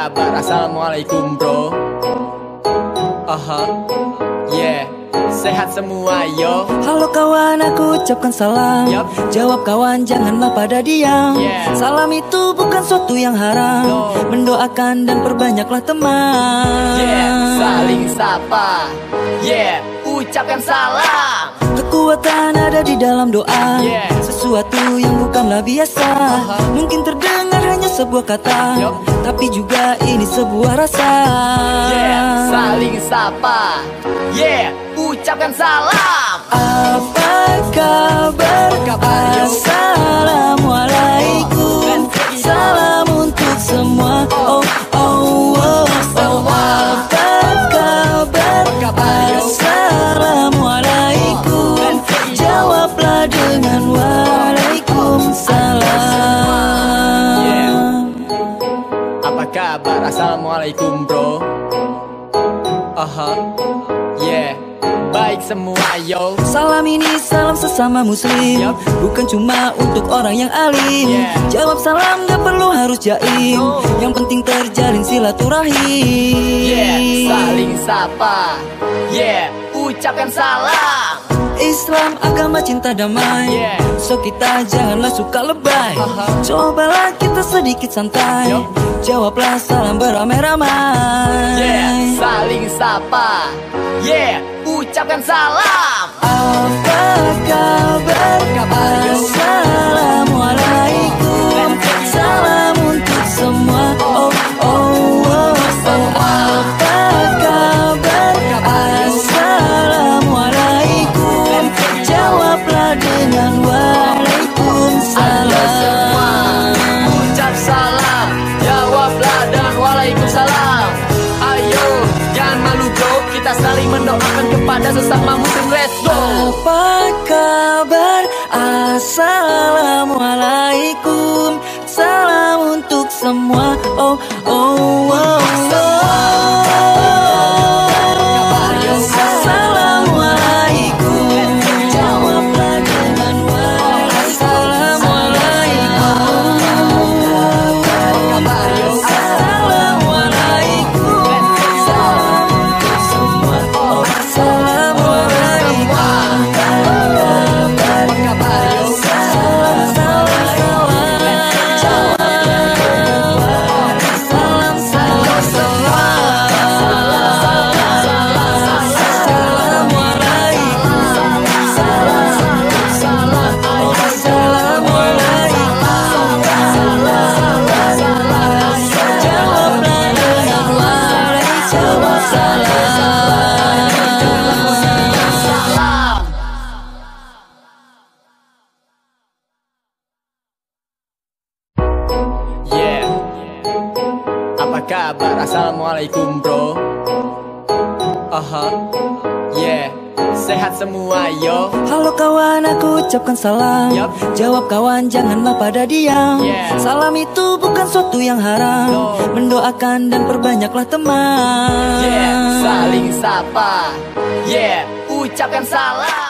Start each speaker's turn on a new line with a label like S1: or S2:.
S1: kabar? Assalamualaikum bro. Yeah, sehat semua yo.
S2: Halo kawan, aku ucapkan salam. Jawab kawan, janganlah pada diam. Salam itu bukan suatu yang haram. Mendoakan dan perbanyaklah teman.
S1: Saling sapa. Ucapkan salam.
S2: Kekuatan ada di dalam doa. Sesuatu yang bukanlah biasa. Mungkin terdengar hanya sebuah kata, tapi juga ini sebuah rasa.
S1: Saling sapa. Ucapkan salam.
S2: Apa kabar? Assalamualaikum. Salam untuk semua. Apa kabar? Assalamualaikum. Jawablah dengan waalaikumsalam.
S1: Apa kabar? Assalamualaikum bro. Baik semua yo.
S2: Salam ini salam sesama muslim, bukan cuma untuk orang yang alim. Jawab salam gak perlu harus jaim, yang penting terjalin silaturahim.
S1: Saling sapa. Ucapkan salam.
S2: Islam agama cinta damai, so kita janganlah suka lebay. Cobalah kita sedikit santai, jawablah salam beramai-ramai.
S1: Saling sapa. Ucapkan salam.
S2: Apa kabar? Assalamualaikum. Salam untuk semua. Apa kabar? Assalamualaikum. Jawablah dengan waalaikumsalam.
S1: Ucap salam, jawablah dan waalaikumsalam. Ayo, jangan malu bro, kita saling mendoakan kepada sesama muslim. Let's go.
S2: Apa kabar? Assalamualaikum. Salam untuk semua. Assalamualaikum. Jawablah dengan waalaikumsalam. Assalamualaikum. Salam untuk semua.
S1: Apa kabar? Assalamualaikum bro. Sehat semua yo.
S2: Halo kawan, aku ucapkan salam. Jawab kawan, janganlah pada diam. Salam itu bukan suatu yang haram. Mendoakan dan perbanyaklah teman.
S1: Saling sapa. Ucapkan salam.